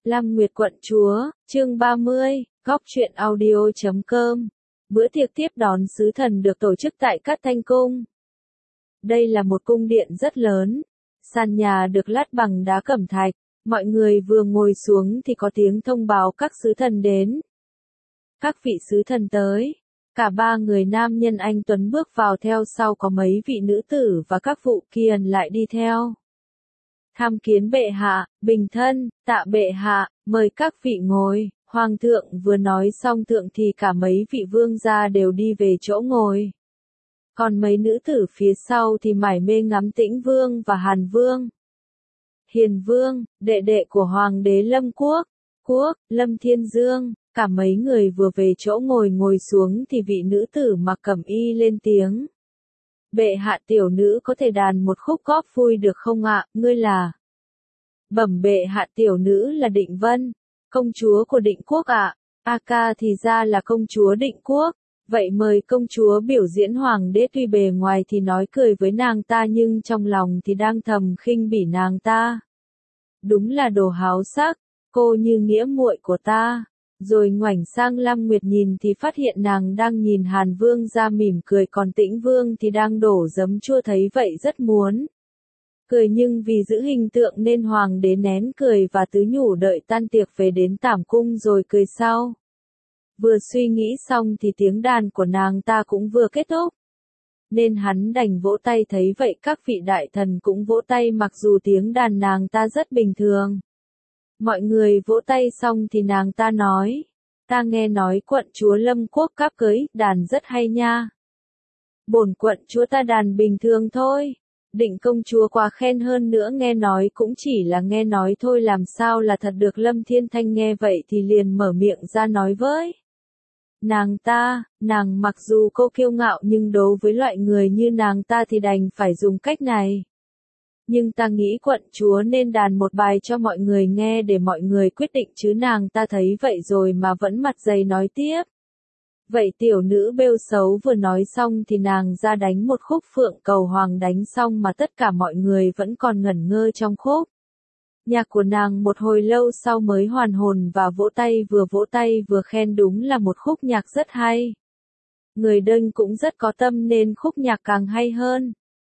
Lam Nguyệt quận chúa, chương 30, góc truyện audio.com. Bữa tiệc tiếp đón sứ thần được tổ chức tại Cát Thanh Cung. Đây là một cung điện rất lớn, sàn nhà được lát bằng đá cẩm thạch, mọi người vừa ngồi xuống thì có tiếng thông báo các sứ thần đến. Các vị sứ thần tới, cả ba người nam nhân anh tuấn bước vào, theo sau có mấy vị nữ tử và các vụ kiền lại đi theo. Tham kiến bệ hạ, bình thân, tạ bệ hạ, mời các vị ngồi. Hoàng thượng vừa nói xong thượng thì cả mấy vị vương gia đều đi về chỗ ngồi. Còn mấy nữ tử phía sau thì mải mê ngắm Tĩnh Vương và Hàn Vương. Hiền Vương, đệ đệ của Hoàng đế Lâm Quốc, Lâm Thiên Dương, cả mấy người vừa về chỗ ngồi xuống thì vị nữ tử mặc cẩm y lên tiếng. Bệ hạ, tiểu nữ có thể đàn một khúc góp vui được không ạ? Ngươi là? Bẩm bệ hạ, tiểu nữ là Định Vân, công chúa của Định Quốc ạ. A ca thì ra là công chúa Định Quốc. Vậy mời công chúa biểu diễn. Hoàng đế tuy bề ngoài thì nói cười với nàng ta nhưng trong lòng thì đang thầm khinh bỉ nàng ta. Đúng là đồ háo sắc, cô như nghĩa muội của ta. Rồi ngoảnh sang Lam Nguyệt nhìn thì phát hiện nàng đang nhìn Hàn Vương ra mỉm cười, còn Tĩnh Vương thì đang đổ giấm chua, thấy vậy rất muốn cười nhưng vì giữ hình tượng nên hoàng đế nén cười và tứ nhủ đợi tan tiệc về đến Tảm Cung rồi cười sau. Vừa suy nghĩ xong thì tiếng đàn của nàng ta cũng vừa kết thúc, nên hắn đành vỗ tay, thấy vậy các vị đại thần cũng vỗ tay mặc dù tiếng đàn nàng ta rất bình thường. Mọi người vỗ tay xong thì nàng ta nói, ta nghe nói quận chúa Lâm Quốc cáp cưới, đàn rất hay nha. Bổn quận chúa ta đàn bình thường thôi. Định công chúa quá khen, hơn nữa nghe nói cũng chỉ là nghe nói thôi làm sao là thật được. Lâm Thiên Thanh nghe vậy thì liền mở miệng ra nói với nàng mặc dù cô kiêu ngạo nhưng đối với loại người như nàng ta thì đành phải dùng cách này. Nhưng ta nghĩ quận chúa nên đàn một bài cho mọi người nghe để mọi người quyết định chứ. Nàng ta thấy vậy rồi mà vẫn mặt dày nói tiếp. Vậy tiểu nữ bêu xấu. Vừa nói xong thì nàng ra đánh một khúc Phượng Cầu Hoàng, đánh xong mà tất cả mọi người vẫn còn ngẩn ngơ trong khúc nhạc của nàng. Một hồi lâu sau mới hoàn hồn và vỗ tay vừa khen, đúng là một khúc nhạc rất hay. Người đênh cũng rất có tâm nên khúc nhạc càng hay hơn.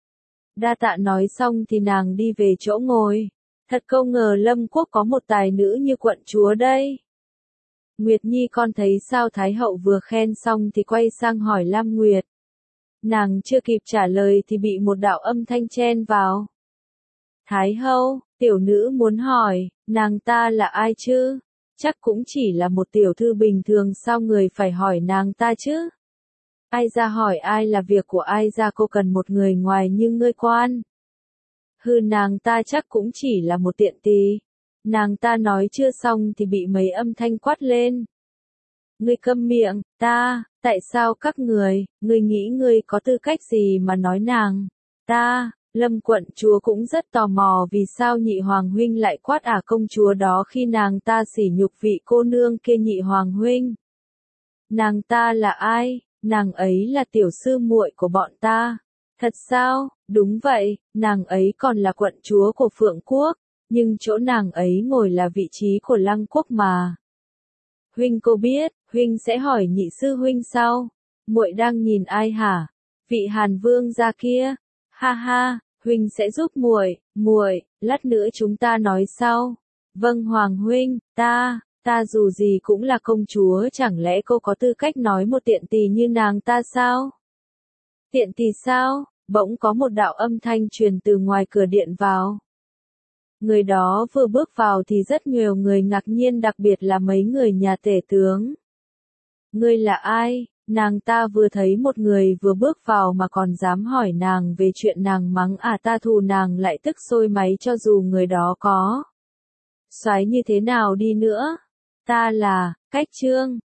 Đa tạ. Nói xong thì nàng đi về chỗ ngồi. Thật không ngờ Lâm Quốc có một tài nữ như quận chúa đây. Nguyệt Nhi con thấy sao? Thái hậu vừa khen xong thì quay sang hỏi Lam Nguyệt. Nàng chưa kịp trả lời thì bị một đạo âm thanh chen vào. Thái hậu, tiểu nữ muốn hỏi, nàng ta là ai chứ? Chắc cũng chỉ là một tiểu thư bình thường, sao người phải hỏi nàng ta chứ? Ai ra hỏi ai là việc của ai ra, cô cần một người ngoài như ngươi quan. Hừ, nàng ta chắc cũng chỉ là một tiện tỳ. Nàng ta nói chưa xong thì bị mấy âm thanh quát lên. Ngươi câm miệng, tại sao các người, ngươi nghĩ ngươi có tư cách gì mà nói nàng ta? Lâm quận chúa cũng rất tò mò vì sao nhị hoàng huynh lại quát công chúa đó khi nàng ta sỉ nhục vị cô nương kia. Nhị hoàng huynh, nàng ta là ai? Nàng ấy là tiểu sư muội của bọn ta. Thật sao? Đúng vậy, nàng ấy còn là quận chúa của Phượng Quốc, nhưng chỗ nàng ấy ngồi là vị trí của Lăng Quốc mà. Huynh cô biết, huynh sẽ hỏi nhị sư huynh sau. Muội đang nhìn ai hả? Vị Hàn Vương gia kia. Ha ha, huynh sẽ giúp muội, lát nữa chúng ta nói sau. Vâng hoàng huynh, ta dù gì cũng là công chúa, chẳng lẽ cô có tư cách nói một tiện tỳ như nàng ta sao? Tiện tỳ sao? Bỗng có một đạo âm thanh truyền từ ngoài cửa điện vào. Người đó vừa bước vào thì rất nhiều người ngạc nhiên, đặc biệt là mấy người nhà tể tướng. Ngươi là ai? Nàng ta vừa thấy một người vừa bước vào mà còn dám hỏi nàng về chuyện nàng mắng ta thù nàng lại tức sôi máy, cho dù người đó có xoáy như thế nào đi nữa. Ta là Cách Trương,